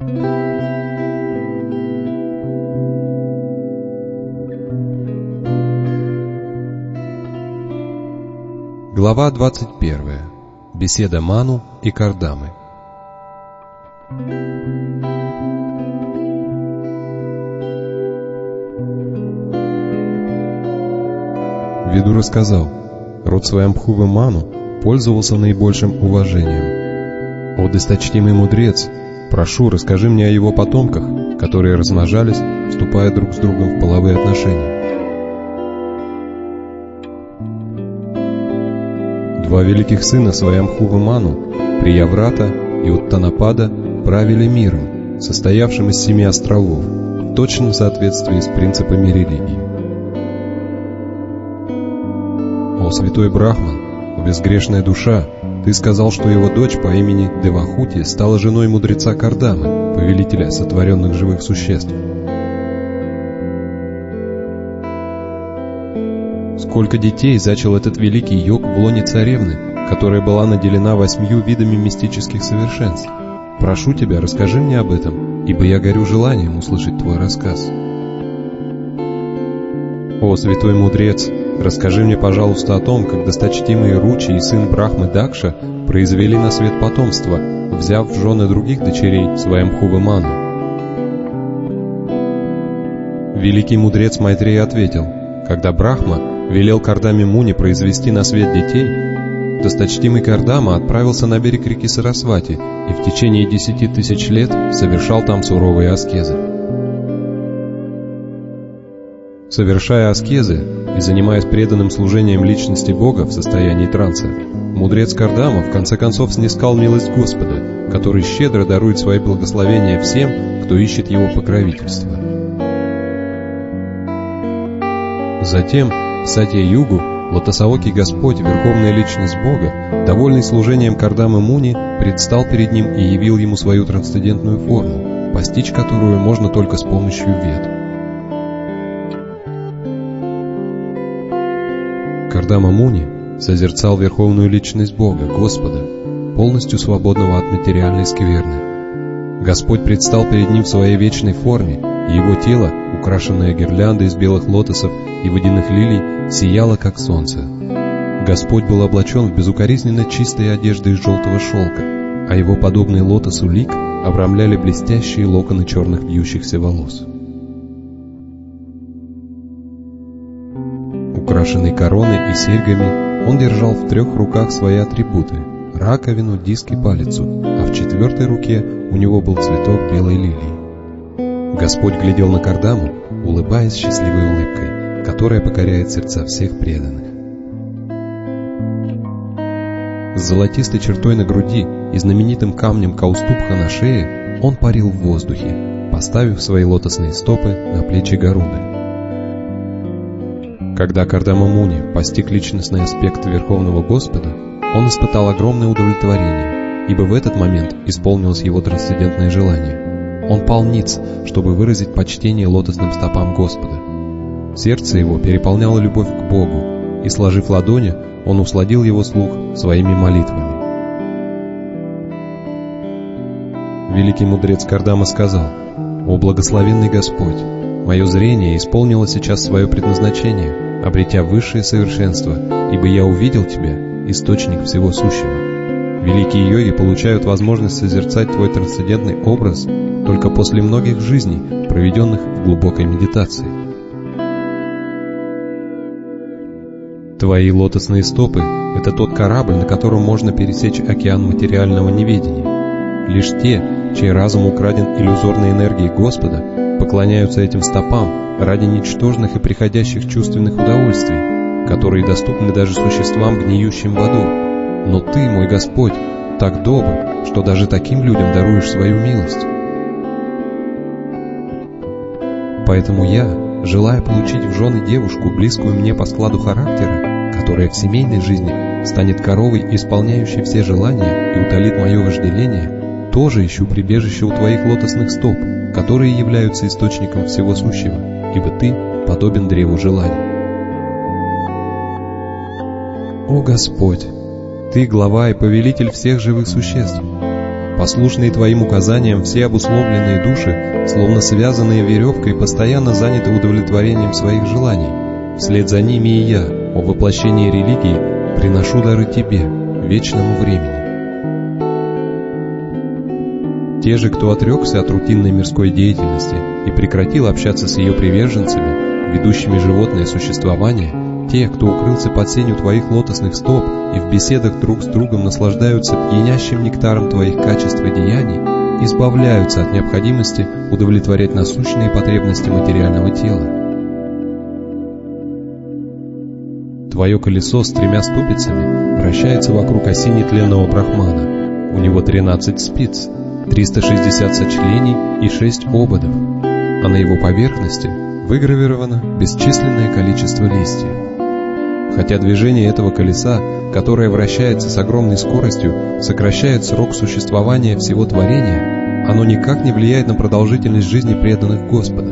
Глава 21. Беседа Ману и Кардамы. Виду рассказал, род Сваямбхувы Ману пользовался наибольшим уважением. «О досточтимый мудрец, прошу, расскажи мне о его потомках, которые размножались, вступая друг с другом в половые отношения». Два великих сына Сваямбхувы Ману, Прияврата и Уттанапада, правили миром, состоявшим из 7 островов, в точном соответствии с принципами религии. «О святой Брахман, о безгрешная душа, ты сказал, что его дочь по имени Девахути стала женой мудреца Кардамы, повелителя сотворенных живых существ. Сколько детей зачал этот великий йог в лоне царевны, которая была наделена 8 видами мистических совершенств. Прошу тебя, расскажи мне об этом, ибо я горю желанием услышать твой рассказ». «О святой мудрец, расскажи мне, пожалуйста, о том, как досточтимые Ручи и сын Брахмы Дакша произвели на свет потомство, взяв в жены других дочерей Сваямбхувы Ману». Великий мудрец Майтрея ответил: «Когда Брахма велел Кардаме Муни произвести на свет детей, досточтимый Кардама отправился на берег реки Сарасвати и в течение 10 000 лет совершал там суровые аскезы. Совершая аскезы и занимаясь преданным служением личности Бога в состоянии транса, мудрец Кардама в конце концов снискал милость Господа, который щедро дарует свои благословения всем, кто ищет его покровительства. Затем в Сатья-югу Лотосоокий Господь, Верховная Личность Бога, довольный служением Кардамы Муни, предстал перед ним и явил ему свою трансцендентную форму, постичь которую можно только с помощью вед. Кардама Муни созерцал Верховную Личность Бога, Господа, полностью свободного от материальной скверны. Господь предстал перед ним в своей вечной форме, и его тело, украшенное гирляндой из белых лотосов и водяных лилий, сияло, как солнце. Господь был облачен в безукоризненно чистой одежды из желтого шелка, а его подобный лотосу лик обрамляли блестящие локоны черных вьющихся волос. Украшенный короной и серьгами, он держал в 3 руках свои атрибуты — раковину, диск и палицу, а в 4 руке у него был цветок белой лилии. Господь глядел на Кардаму, улыбаясь счастливой улыбкой, которая покоряет сердца всех преданных. С золотистой чертой на груди и знаменитым камнем Каустубха на шее он парил в воздухе, поставив свои лотосные стопы на плечи Гаруды. Когда Кардама Муни постиг личностный аспект Верховного Господа, он испытал огромное удовлетворение, ибо в этот момент исполнилось его трансцендентное желание. Он пал ниц, чтобы выразить почтение лотосным стопам Господа. Сердце его переполняло любовь к Богу, и, сложив ладони, он усладил его слух своими молитвами. Великий мудрец Кардама сказал: «О благословенный Господь, мое зрение исполнило сейчас свое предназначение, обретя высшее совершенство, ибо я увидел Тебя, источник всего сущего. Великие йоги получают возможность созерцать Твой трансцендентный образ только после многих жизней, проведенных в глубокой медитации. Твои лотосные стопы — это тот корабль, на котором можно пересечь океан материального неведения. Лишь те, чей разум украден иллюзорной энергией Господа, поклоняются этим стопам ради ничтожных и приходящих чувственных удовольствий, которые доступны даже существам, гниющим в аду. Но Ты, мой Господь, так добр, что даже таким людям даруешь свою милость. Поэтому я, желая получить в жены девушку, близкую мне по складу характера, которая в семейной жизни станет коровой, исполняющей все желания и утолит мое вожделение, тоже ищу прибежище у Твоих лотосных стоп, которые являются источником всего сущего, ибо Ты подобен древу желаний. О Господь, Ты глава и повелитель всех живых существ. Послушные твоим указаниям все обусловленные души, словно связанные веревкой, постоянно заняты удовлетворением своих желаний. Вслед за ними и я, о воплощении религии, приношу дары тебе, вечному времени. Те же, кто отрекся от рутинной мирской деятельности и прекратил общаться с ее приверженцами, ведущими животное существование, те, кто укрылся под сенью твоих лотосных стоп и в беседах друг с другом наслаждаются пьянящим нектаром твоих качеств и деяний, избавляются от необходимости удовлетворять насущные потребности материального тела. Твое колесо с 3 ступицами вращается вокруг оси нетленного Брахмана. У него 13 спиц, 360 сочлений и 6 ободов, а на его поверхности выгравировано бесчисленное количество листьев. Хотя движение этого колеса, которое вращается с огромной скоростью, сокращает срок существования всего творения, оно никак не влияет на продолжительность жизни преданных Господа.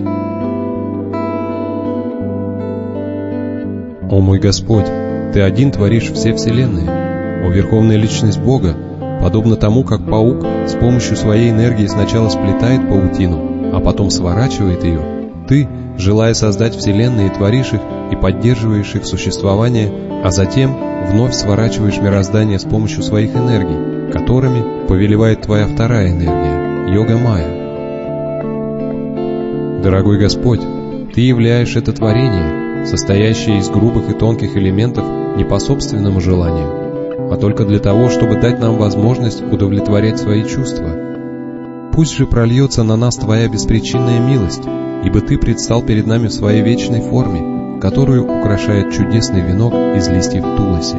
О мой Господь, Ты один творишь все вселенные. О Верховная Личность Бога, подобно тому, как паук с помощью своей энергии сначала сплетает паутину, а потом сворачивает ее, Ты, желая создать вселенные, творишь их и поддерживаешь их существование, а затем вновь сворачиваешь мироздание с помощью своих энергий, которыми повелевает твоя вторая энергия, йога-майя. Дорогой Господь, Ты являешь это творение, состоящее из грубых и тонких элементов, не по собственному желанию, а только для того, чтобы дать нам возможность удовлетворять свои чувства. Пусть же прольется на нас Твоя беспричинная милость, ибо Ты предстал перед нами в своей вечной форме, которую украшает чудесный венок из листьев туласи.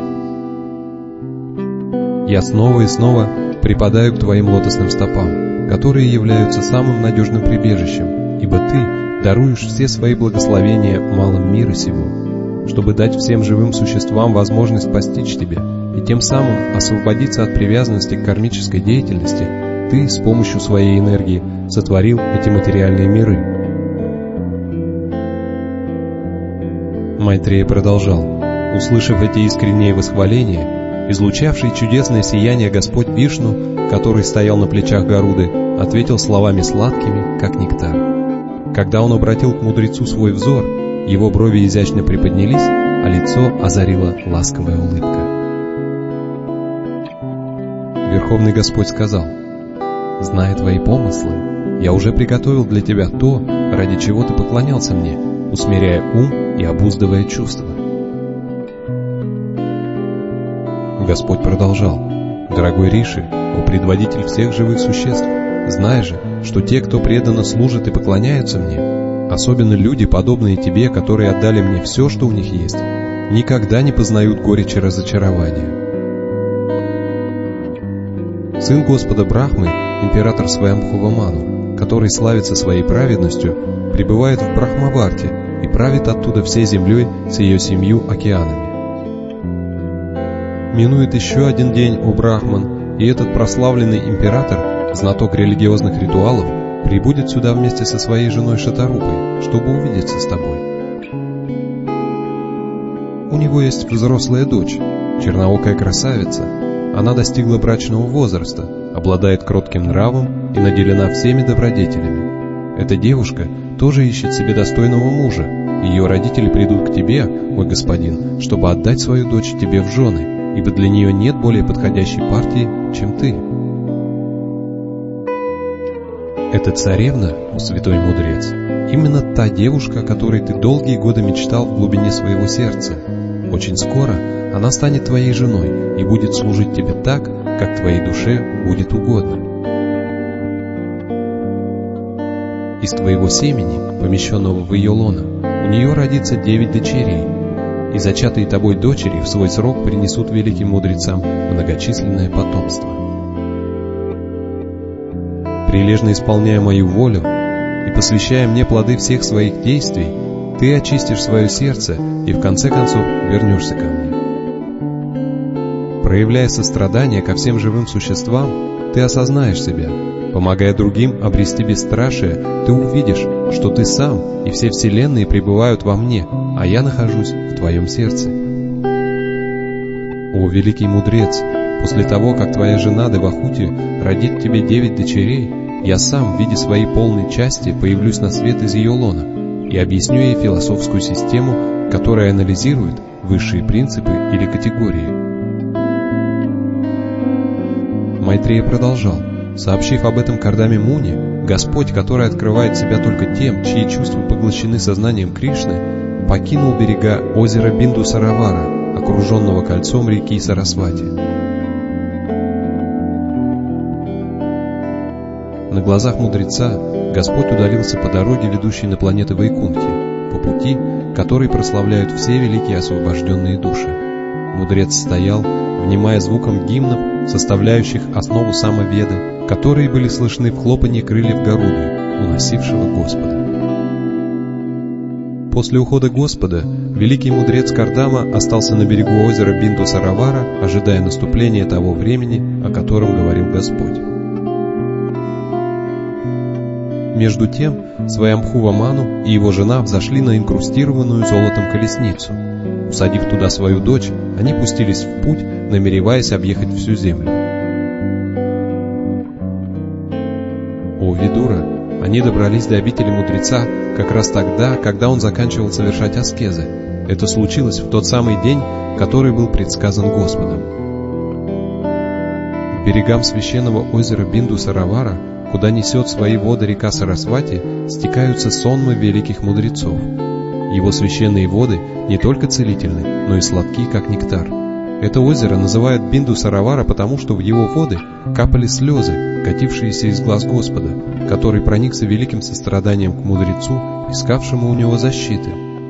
Я снова и снова припадаю к Твоим лотосным стопам, которые являются самым надежным прибежищем, ибо Ты даруешь все свои благословения малым мира сего, чтобы дать всем живым существам возможность постичь Тебя и тем самым освободиться от привязанности к кармической деятельности. Ты с помощью своей энергии сотворил эти материальные миры. Майтрея продолжал. Услышав эти искренние восхваления, излучавший чудесное сияние Господь Вишну, который стоял на плечах Гаруды, ответил словами сладкими, как нектар. Когда он обратил к мудрецу свой взор, его брови изящно приподнялись, а лицо озарила ласковая улыбка. Верховный Господь сказал: «Зная твои помыслы, я уже приготовил для тебя то, ради чего ты поклонялся мне, усмиряя ум и обуздывая чувства». Господь продолжал: «Дорогой Риши, о предводитель всех живых существ, знай же, что те, кто преданно служит и поклоняются мне, особенно люди, подобные тебе, которые отдали мне все, что у них есть, никогда не познают горечи разочарования». Сын Господа Брахмы, император Сваямбхува-Ману, который славится своей праведностью, пребывает в Брахмаварте и правит оттуда всей землей с ее 7 океанами. Минует еще один день, о Брахман, и этот прославленный император, знаток религиозных ритуалов, прибудет сюда вместе со своей женой Шатарупой, чтобы увидеться с тобой. У него есть взрослая дочь, черноокая красавица. Она достигла брачного возраста, обладает кротким нравом и наделена всеми добродетелями. Эта девушка тоже ищет себе достойного мужа. Ее родители придут к тебе, мой господин, чтобы отдать свою дочь тебе в жены, ибо для нее нет более подходящей партии, чем ты. Эта царевна, о святой мудрец, именно та девушка, о которой ты долгие годы мечтал в глубине своего сердца. Очень скоро она станет твоей женой и будет служить тебе так, как твоей душе будет угодно. Из твоего семени, помещенного в ее лоно, у нее родится 9 дочерей, и зачатые тобой дочери в свой срок принесут великим мудрецам многочисленное потомство. Прилежно исполняя мою волю и посвящая мне плоды всех своих действий, ты очистишь свое сердце и в конце концов вернешься ко мне. Проявляя сострадание ко всем живым существам, ты осознаешь себя. Помогая другим обрести бесстрашие, ты увидишь, что ты сам и все вселенные пребывают во мне, а я нахожусь в твоем сердце. О великий мудрец, после того, как твоя жена Девахути родит тебе 9 дочерей, я сам в виде своей полной части появлюсь на свет из ее лона и объясню ей философскую систему, которая анализирует высшие принципы или категории. Майтрея продолжал: сообщив об этом Кардаме Муни, Господь, который открывает себя только тем, чьи чувства поглощены сознанием Кришны, покинул берега озера Бинду-Саравара, окруженного кольцом реки Сарасвати. На глазах мудреца Господь удалился по дороге, ведущей на планеты Вайкунтхи, по пути, который прославляют все великие освобожденные души. Мудрец стоял, внимая звуком гимнов, составляющих основу самоведы, которые были слышны в хлопанье крыльев Гаруды, уносившего Господа. После ухода Господа великий мудрец Кардама остался на берегу озера Бинду-Саравара, ожидая наступления того времени, о котором говорил Господь. Между тем, Сваямбхува Ману и его жена взошли на инкрустированную золотом колесницу. Усадив туда свою дочь, они пустились в путь, намереваясь объехать всю землю. О Видура, они добрались до обители мудреца как раз тогда, когда он заканчивал совершать аскезы. Это случилось в тот самый день, который был предсказан Господом. К берегам священного озера Бинду-Саравара, куда несет свои воды река Сарасвати, стекаются сонмы великих мудрецов. Его священные воды не только целительны, но и сладки, как нектар. Это озеро называют Бинду-Саравара, потому что в его воды капали слезы, катившиеся из глаз Господа, который проникся великим состраданием к мудрецу, искавшему у него защиты.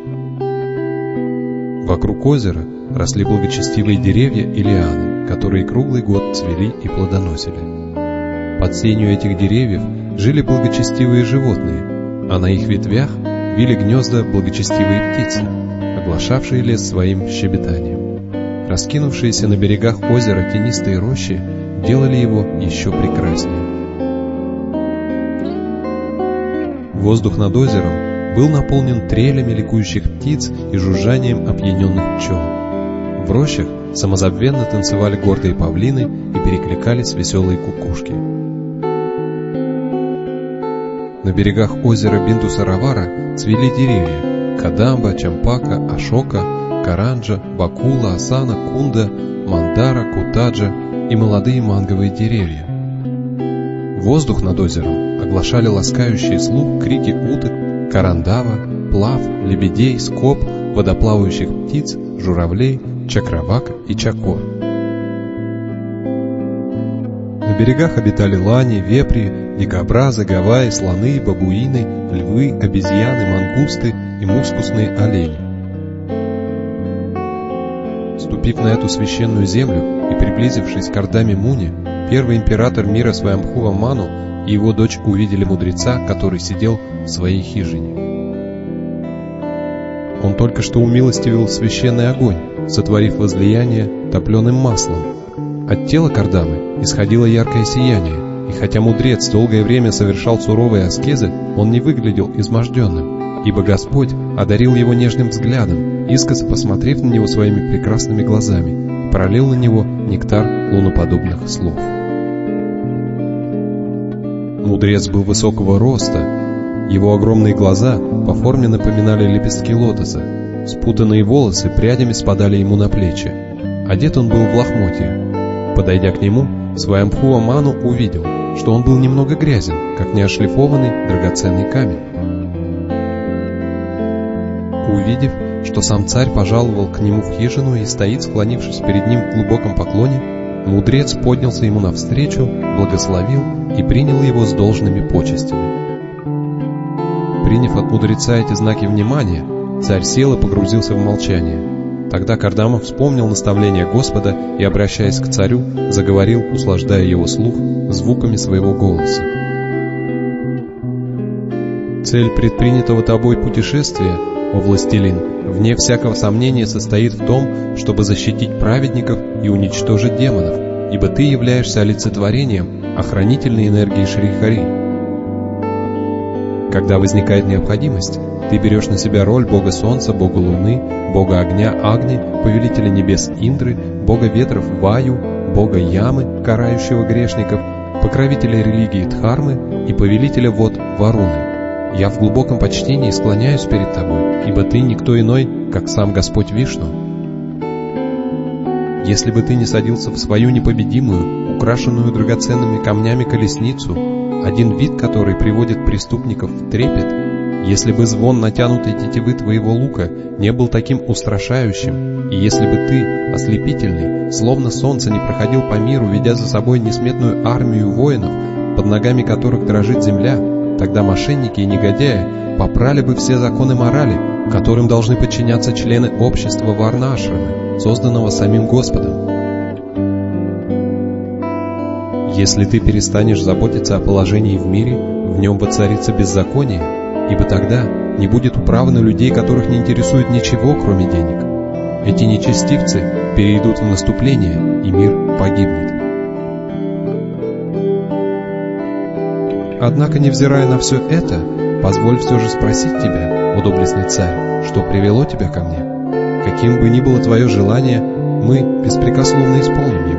Вокруг озера росли благочестивые деревья и лианы, которые круглый год цвели и плодоносили. Под сенью этих деревьев жили благочестивые животные, а на их ветвях вили гнезда благочестивые птицы, оглашавшие лес своим щебетанием. Раскинувшиеся на берегах озера тенистые рощи делали его еще прекраснее. Воздух над озером был наполнен трелями ликующих птиц и жужжанием опьяненных пчел. В рощах самозабвенно танцевали гордые павлины и перекликались веселые кукушки. На берегах озера Бинду-Саравара цвели деревья: кадамба, чампака, ашока, каранджа, бакула, асана, кунда, мандара, кутаджа и молодые манговые деревья. Воздух над озером оглашали ласкающие слух крики уток, карандава, плав, лебедей, скоб, водоплавающих птиц, журавлей, чакравак и чакор. На берегах обитали лани, вепри, дикобразы, гавайи, слоны, бабуины, львы, обезьяны, мангусты и мускусные олени. Ступив на эту священную землю и приблизившись к Кардаме Муни, первый император мира Сваямбхува Ману и его дочь увидели мудреца, который сидел в своей хижине. Он только что умилостивил священный огонь, сотворив возлияние топленым маслом. От тела Кардамы исходило яркое сияние, и хотя мудрец долгое время совершал суровые аскезы, он не выглядел изможденным, ибо Господь одарил его нежным взглядом, искоса посмотрев на него своими прекрасными глазами, и пролил на него нектар луноподобных слов. Мудрец был высокого роста, его огромные глаза по форме напоминали лепестки лотоса, спутанные волосы прядями спадали ему на плечи. Одет он был в лохмотья. Подойдя к нему, Сваямбхува Ману увидел, что он был немного грязен, как неошлифованный драгоценный камень. Увидев, что сам царь пожаловал к нему в хижину и стоит, склонившись перед ним в глубоком поклоне, мудрец поднялся ему навстречу, благословил и принял его с должными почестями. Приняв от мудреца эти знаки внимания, царь сел и погрузился в молчание. Тогда Кардама вспомнил наставление Господа и, обращаясь к царю, заговорил, услаждая его слух звуками своего голоса. Цель предпринятого тобой путешествия, о властелин, вне всякого сомнения состоит в том, чтобы защитить праведников и уничтожить демонов, ибо ты являешься олицетворением охранительной энергии Шри-Хари. Когда возникает необходимость, ты берешь на себя роль бога солнца, бога луны, бога огня Агни, повелителя небес Индры, бога ветров Ваю, бога Ямы, карающего грешников, покровителя религии Дхармы и повелителя вод Варуны. Я в глубоком почтении склоняюсь перед тобой, ибо ты никто иной, как сам Господь Вишну. Если бы ты не садился в свою непобедимую, украшенную драгоценными камнями колесницу, один вид которой приводит преступников в трепет, если бы звон натянутой тетивы твоего лука не был таким устрашающим, и если бы ты, ослепительный, словно солнце, не проходил по миру, ведя за собой несметную армию воинов, под ногами которых дрожит земля, тогда мошенники и негодяи попрали бы все законы морали, которым должны подчиняться члены общества Варна-ашрамы, созданного самим Господом. Если ты перестанешь заботиться о положении в мире, в нем воцарится беззаконие, ибо тогда не будет управы на людей, которых не интересует ничего, кроме денег. Эти нечестивцы перейдут в наступление, и мир погибнет. Однако, невзирая на все это, позволь все же спросить тебя, о доблестный царь, что привело тебя ко мне? Каким бы ни было твое желание, мы беспрекословно исполним его.